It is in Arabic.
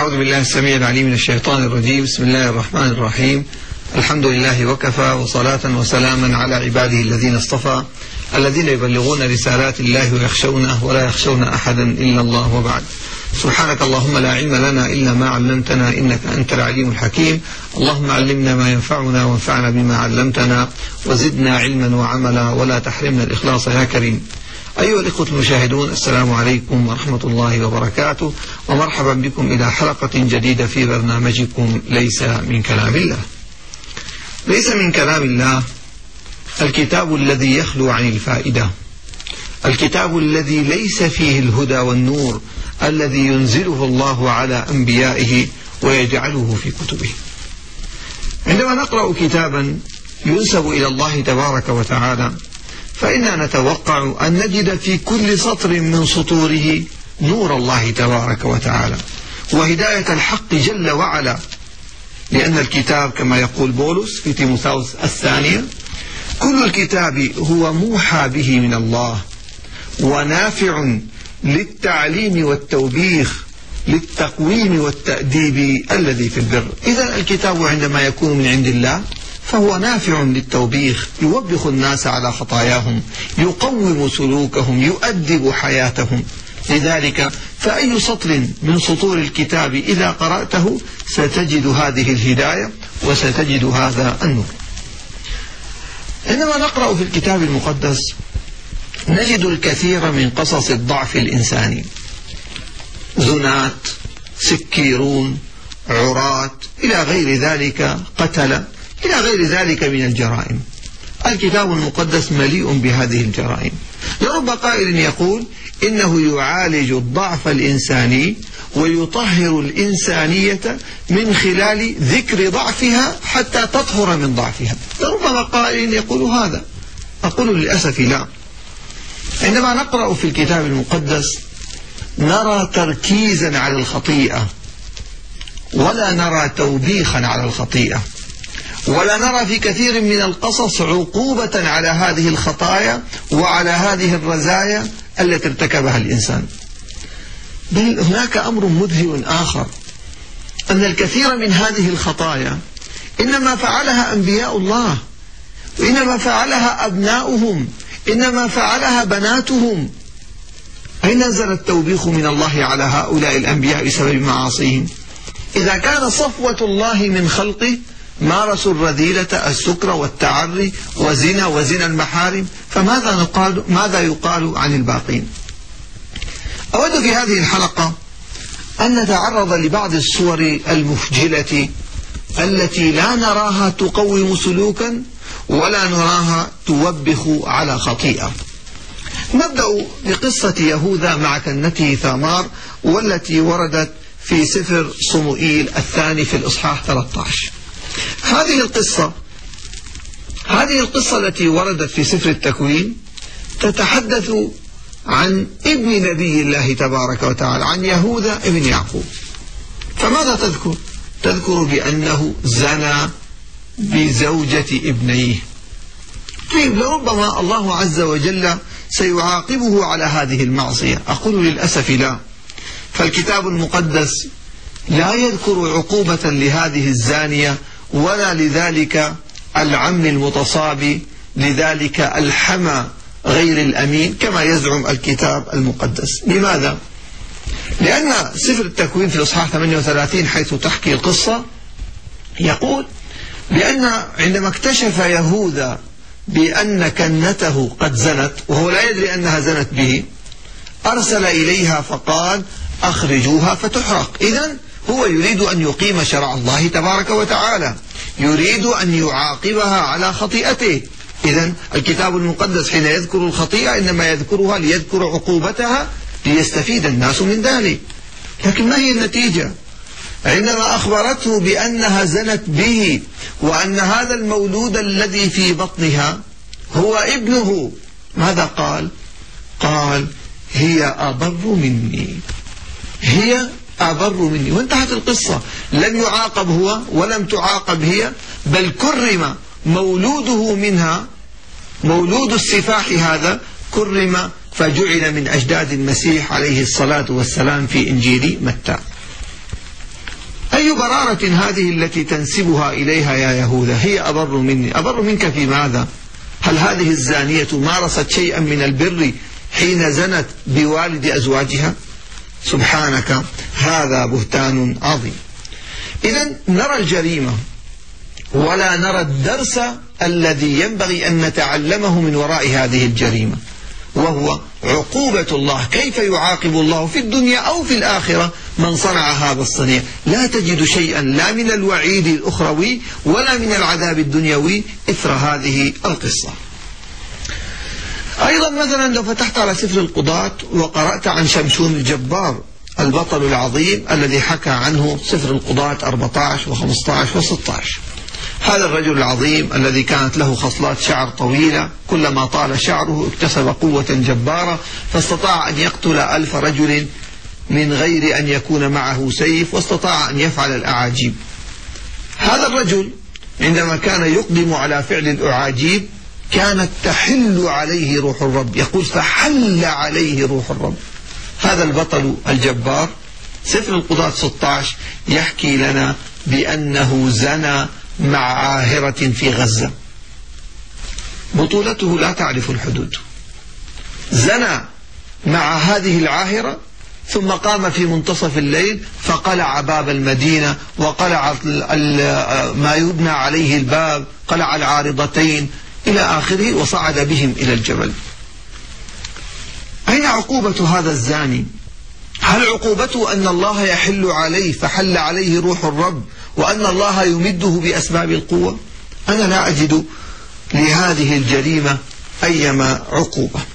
أعوذ بالله السميع العليم من الشيطان الرجيم. بسم الله الرحمن الرحيم. الحمد لله وكفى، وصلاة وسلاما على عباده الذين اصطفى، الذين يبلغون رسالات الله ويخشونه ولا يخشون أحدا إلا الله، وبعد. سبحانك اللهم لا علم لنا إلا ما علمتنا إنك أنت العليم الحكيم. اللهم علمنا ما ينفعنا وانفعنا بما علمتنا وزدنا علما وعملا ولا تحرمنا الإخلاص يا كريم. أيها الإخوة المشاهدون، السلام عليكم ورحمة الله وبركاته، ومرحبا بكم إلى حلقة جديدة في برنامجكم ليس من كلام الله. ليس من كلام الله الكتاب الذي يخلو عن الفائدة، الكتاب الذي ليس فيه الهدى والنور الذي ينزله الله على أنبيائه ويجعله في كتبه. عندما نقرأ كتابا ينسب إلى الله تبارك وتعالى فإننا نتوقع أن نجد في كل سطر من سطوره نور الله تبارك وتعالى وهداية الحق جل وعلا، لأن الكتاب كما يقول بولس في تيموثاوس الثانية: كل الكتاب هو موحى به من الله ونافع للتعليم والتوبيخ للتقويم والتأديب الذي في البر. إذا الكتاب عندما يكون من عند الله فهو نافع للتوبيخ، يوبخ الناس على خطاياهم، يقوم سلوكهم، يؤدب حياتهم. لذلك فأي سطر من سطور الكتاب إذا قرأته ستجد هذه الهداية وستجد هذا النور. عندما نقرأ في الكتاب المقدس نجد الكثير من قصص الضعف الإنساني: زنات، سكيرون، عراة، إلى غير ذلك، قتلة، إلى غير ذلك من الجرائم. الكتاب المقدس مليء بهذه الجرائم. لرب قائل يقول إنه يعالج الضعف الإنساني ويطهر الإنسانية من خلال ذكر ضعفها حتى تطهر من ضعفها. لربما قائل يقول هذا، أقول للأسف لا. عندما نقرأ في الكتاب المقدس نرى تركيزا على الخطيئة ولا نرى توبيخا على الخطيئة، ولا نرى في كثير من القصص عقوبة على هذه الخطايا وعلى هذه الرزايا التي ارتكبها الإنسان. بل هناك أمر مذهل آخر، أن الكثير من هذه الخطايا إنما فعلها أنبياء الله، وإنما فعلها أبناؤهم، إنما فعلها بناتهم. أين نزل التوبيخ من الله على هؤلاء الأنبياء بسبب معاصيهم؟ إذا كان صفوة الله من خلقه مارسوا الرذيلة، السكر والتعري وزنا المحارم، ماذا يقال عن الباقين؟ أود في هذه الحلقة أن نتعرض لبعض الصور المفجلة التي لا نراها تقوم سلوكا ولا نراها توبخ على خطيئة. نبدأ بقصة يهوذا مع كنته ثامار، والتي وردت في سفر صموئيل الثاني في الإصحاح 13. هذه القصة التي وردت في سفر التكوين تتحدث عن ابن نبي الله تبارك وتعالى، عن يهوذا ابن يعقوب. فماذا تذكر؟ تذكر بأنه زنى بزوجة ابنيه. طيب، لربما الله عز وجل سيعاقبه على هذه المعصية. أقول للأسف لا. فالكتاب المقدس لا يذكر عقوبة لهذه الزانية ولا لذلك العم المتصابي، لذلك الحمى غير الأمين كما يزعم الكتاب المقدس. لماذا؟ لأن سفر التكوين في الإصحاح 38 حيث تحكي القصة يقول بأن عندما اكتشف يهوذا بأن كنته قد زنت وهو لا يدري أنها زنت به، أرسل إليها فقال: أخرجوها فتحرق. إذن هو يريد أن يقيم شرع الله تبارك وتعالى، يريد أن يعاقبها على خطيئته. إذن الكتاب المقدس حين يذكر الخطيئة إنما يذكرها ليذكر عقوبتها ليستفيد الناس من ذلك. لكن ما هي النتيجة؟ عندما أخبرته بأنها زنت به وأن هذا المولود الذي في بطنها هو ابنه، ماذا قال؟ قال: هي أبر مني، هي أبر مني. وانتهت القصة. لم يعاقب هو ولم تعاقب هي، بل كرم مولوده منها، مولود السفاح هذا كرم فجعل من أجداد المسيح عليه الصلاة والسلام في إنجيل متى. مرارة هذه التي تنسبها إليها يا يهوذا، هي أبر مني. أبر منك في ماذا؟ هل هذه الزانية مارست شيئا من البر حين زنت بوالد أزواجها؟ سبحانك، هذا بهتان عظيم. إذن نرى الجريمة ولا نرى الدرس الذي ينبغي أن نتعلمه من وراء هذه الجريمة، وهو عقوبة الله. كيف يعاقب الله في الدنيا أو في الآخرة من صنع هذا الصنيع؟ لا تجد شيئا لا من الوعيد الأخروي ولا من العذاب الدنيوي إثر هذه القصة. أيضا مثلا لو فتحت على سفر القضاة وقرأت عن شمشون الجبار البطل العظيم الذي حكى عنه سفر القضاة 14 و15 و16، هذا الرجل العظيم الذي كانت له خصلات شعر طويلة، كلما طال شعره اكتسب قوة جبارة، فاستطاع أن يقتل 1000 رجل من غير أن يكون معه سيف، واستطاع أن يفعل الأعاجيب. هذا الرجل عندما كان يقدم على فعل الأعاجيب كانت تحل عليه روح الرب، يقول فحل عليه روح الرب. هذا البطل الجبار سفر القضاة 16 يحكي لنا بأنه زنى مع عاهرة في غزة، بطولته لا تعرف الحدود. زنى مع هذه العاهرة ثم قام في منتصف الليل فقلع باب المدينة وقلع ما يبنى عليه الباب، قلع العارضتين إلى آخره، وصعد بهم إلى الجبل. أين عقوبة هذا الزاني؟ هل عقوبته أن الله يحل عليه فحل عليه روح الرب وأن الله يمده بأسباب القوة؟ أنا لا أجد لهذه الجريمة أيما عقوبة.